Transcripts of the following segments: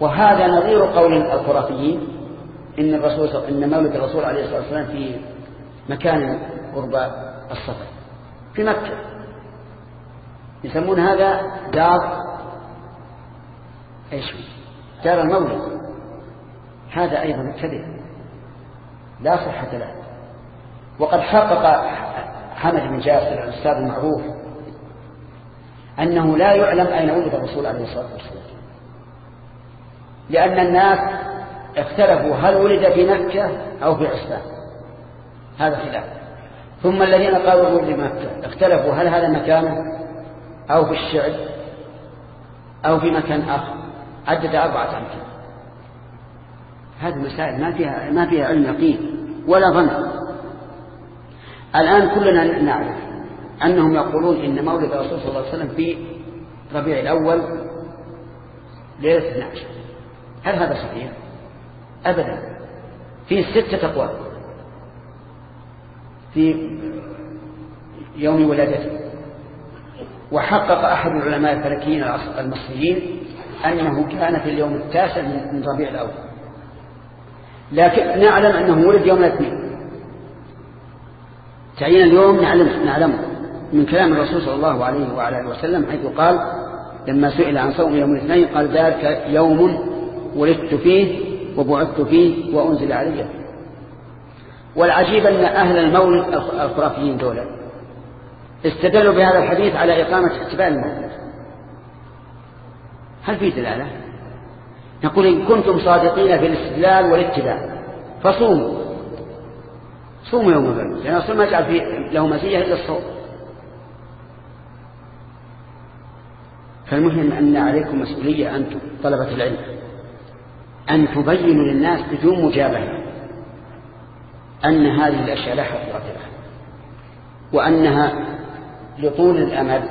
وهذا نظير قول الخرافيين إن مولد الرسول عليه الصلاة والسلام في مكان قرب الصفا في مكة، يسمون هذا دار المولد. هذا أيضا كذب لا صحة له. وقد حقق حمد بن جاسر الأستاذ المعروف أنه لا يعلم أين ولد الرسول عليه الصلاة والسلام، لأن الناس اختلفوا هل ولد في مكة أو في عسفان، هذا خلاف. ثم الذين قالوا ولد في مكة اختلفوا هل هذا مكانه أو في الشعب أو في مكان آخر، عدد 4 أمكنة. هذه مسائل ما فيها علم يقين ولا ظن. الآن كلنا نعرف أنهم يقولون إن مولد الرسول صلى الله عليه وسلم في ربيع الأول ليلة 12. هل هذا صحيح؟ أبدا. في 6 أقوال في يوم ولادته. وحقق أحد العلماء الفلكيين المصريين أنه كان في اليوم 9 من ربيع الأول، لكن نعلم أنه ولد يوم الاثنين. تعيين اليوم نعلمه من كلام الرسول صلى الله عليه وعلى اله وسلم، حيث قال لما سئل عن صوم يوم الاثنين قال ذلك يوم ولدت فيه وبعثت فيه وأنزل علي فيه. والعجيب أن أهل المولد الخرافيين دولة استدلوا بهذا الحديث على إقامة احتفال المولد. هل في دلالة؟ نقول إن كنتم صادقين في الاستدلال والاتباع فصوموا يوم المولد، لأن الرسول ما جعل له مزية إلا الصوم. فالمهم أن عليكم مسؤولية أنتم طلبة العلم أن تبينوا للناس بدون مجابهة أن هذه الأشياء لا حقيقة لها، وأنها لطول الأمد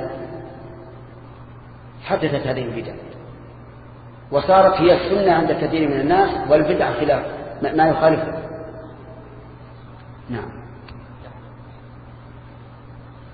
حدثت هذه البدع وصارت هي السنة عند كثير من الناس، والبدع خلاف ما يخالفها. نعم.